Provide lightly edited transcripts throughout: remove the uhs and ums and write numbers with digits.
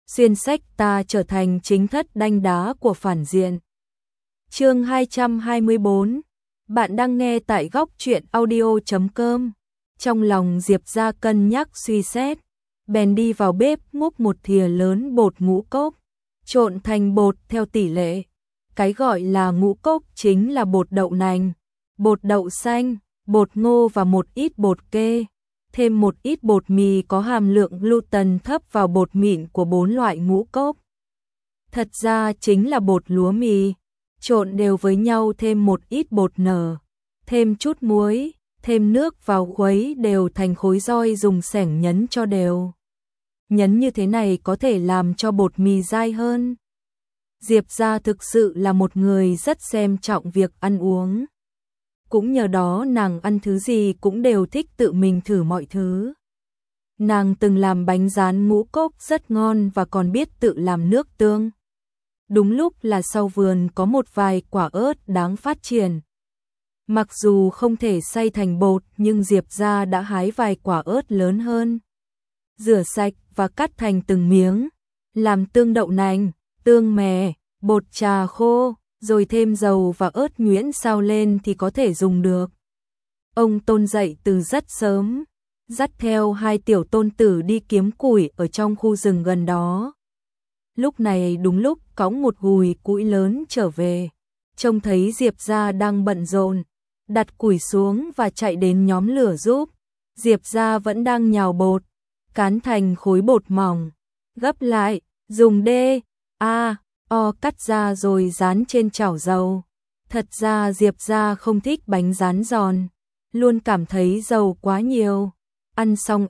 xuyên sách ta trở thành chính thất đanh đá của phản diện. Chương 224. Bạn đang nghe tại góc truyện audio.com. Trong lòng Diệp Gia cân nhắc suy xét, bèn đi vào bếp múc một thìa lớn bột ngũ cốc, trộn thành bột theo tỷ lệ. Cái gọi là ngũ cốc chính là bột đậu nành, bột đậu xanh, bột ngô và một ít bột kê, thêm một ít bột mì có hàm lượng gluten thấp vào bột mịn của 4 loại ngũ cốc. Thật ra chính là bột lúa mì, trộn đều với nhau, thêm một ít bột nở, thêm chút muối, thêm nước vào khuấy đều thành khối roi, dùng xẻng nhấn cho đều. Nhấn như thế này có thể làm cho bột mì dai hơn. Diệp Gia thực sự là một người rất xem trọng việc ăn uống. Cũng nhờ đó nàng ăn thứ gì cũng đều thích tự mình thử mọi thứ. Nàng từng làm bánh rán ngũ cốc rất ngon và còn biết tự làm nước tương. Đúng lúc là sau vườn có một vài quả ớt đáng phát triển. Mặc dù không thể xay thành bột nhưng Diệp Gia đã hái vài quả ớt lớn hơn. Rửa sạch và cắt thành từng miếng, làm tương đậu nành, tương mè, bột trà khô, rồi thêm dầu và ớt nhuyễn xào lên thì có thể dùng được. Ông Tôn dậy từ rất sớm, dắt theo 2 tiểu tôn tử đi kiếm củi ở trong khu rừng gần đó. Lúc này đúng lúc cõng một gùi củi lớn trở về, trông thấy Diệp Gia đang bận rộn, đặt củi xuống và chạy đến nhóm lửa giúp. Diệp Gia vẫn đang nhào bột, cán thành khối bột mỏng, gấp lại, dùng o cắt ra rồi rán trên chảo dầu. Thật ra Diệp Gia không thích bánh rán giòn, luôn cảm thấy dầu quá nhiều, ăn xong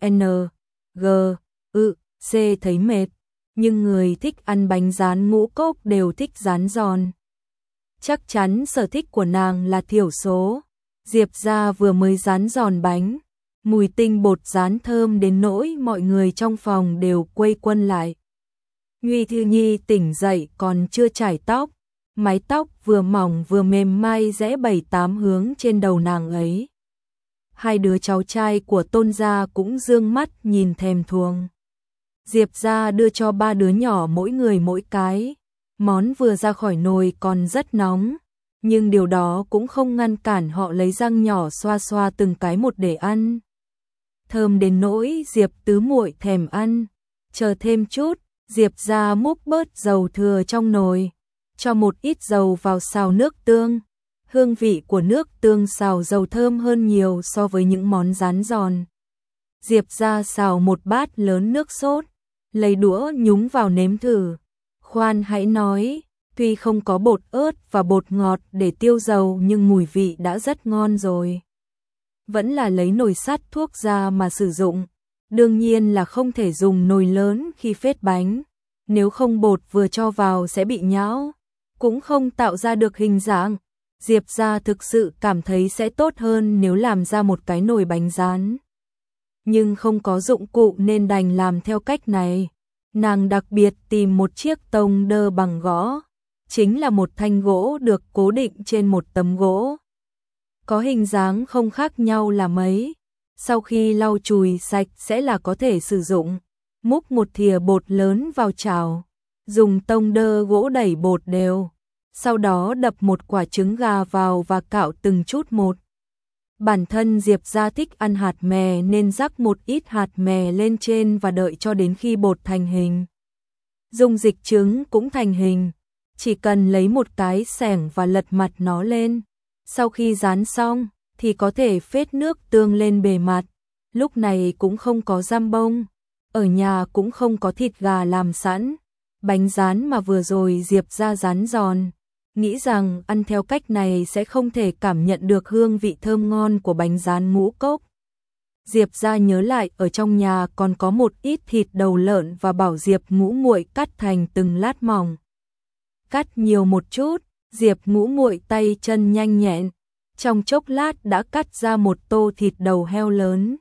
thấy mệt, nhưng người thích ăn bánh rán ngũ cốc đều thích rán giòn. Chắc chắn sở thích của nàng là thiểu số. Diệp Gia vừa mới rán giòn bánh, mùi tinh bột rán thơm đến nỗi mọi người trong phòng đều quây quần lại. Nguy Thư Nhi tỉnh dậy còn chưa chải tóc, mái tóc vừa mỏng vừa mềm mai rẽ 7-8 hướng trên đầu nàng ấy. 2 đứa cháu trai của Tôn gia cũng dương mắt nhìn thèm thuồng. Diệp Gia đưa cho 3 đứa nhỏ mỗi người mỗi cái. Món vừa ra khỏi nồi còn rất nóng, nhưng điều đó cũng không ngăn cản họ lấy răng nhỏ xoa xoa từng cái một để ăn. Thơm đến nỗi Diệp tứ muội thèm ăn. Chờ thêm chút, Diệp Gia múc bớt dầu thừa trong nồi, cho một ít dầu vào xào nước tương. Hương vị của nước tương xào dầu thơm hơn nhiều so với những món rán giòn. Diệp Gia xào một bát lớn nước sốt, lấy đũa nhúng vào nếm thử. Khoan hãy nói, tuy không có bột ớt và bột ngọt để tiêu dầu nhưng mùi vị đã rất ngon rồi. Vẫn là lấy nồi sắt thuốc ra mà sử dụng. Đương nhiên là không thể dùng nồi lớn khi phết bánh, nếu không bột vừa cho vào sẽ bị nhão, cũng không tạo ra được hình dạng. Diệp Gia thực sự cảm thấy sẽ tốt hơn nếu làm ra một cái nồi bánh rán. Nhưng không có dụng cụ nên đành làm theo cách này. Nàng đặc biệt tìm một chiếc tông đơ bằng gỗ, chính là một thanh gỗ được cố định trên một tấm gỗ. Có hình dáng không khác nhau là mấy. Sau khi lau chùi sạch sẽ là có thể sử dụng. Múc một thìa bột lớn vào chảo, dùng tông đơ gỗ đẩy bột đều. Sau đó đập một quả trứng gà vào và cạo từng chút một. Bản thân Diệp Gia thích ăn hạt mè nên rắc một ít hạt mè lên trên và đợi cho đến khi bột thành hình. Dung dịch trứng cũng thành hình, chỉ cần lấy một cái xẻng và lật mặt nó lên. Sau khi rán xong thì có thể phết nước tương lên bề mặt. Lúc này cũng không có giam bông, ở nhà cũng không có thịt gà làm sẵn. Bánh rán mà vừa rồi Diệp Gia rán giòn, nghĩ rằng ăn theo cách này sẽ không thể cảm nhận được hương vị thơm ngon của bánh rán ngũ cốc. Diệp Gia nhớ lại ở trong nhà còn có một ít thịt đầu lợn và bảo Diệp Ngũ Muội cắt thành từng lát mỏng. Cắt nhiều một chút, Diệp Ngũ Muội tay chân nhanh nhẹn, trong chốc lát đã cắt ra một tô thịt đầu heo lớn.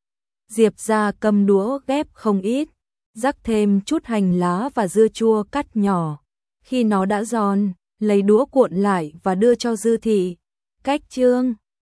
Diệp Gia cầm đũa ghép không ít, rắc thêm chút hành lá và dưa chua cắt nhỏ. Khi nó đã giòn, lấy đũa cuộn lại và đưa cho Dư Thị. Cách chương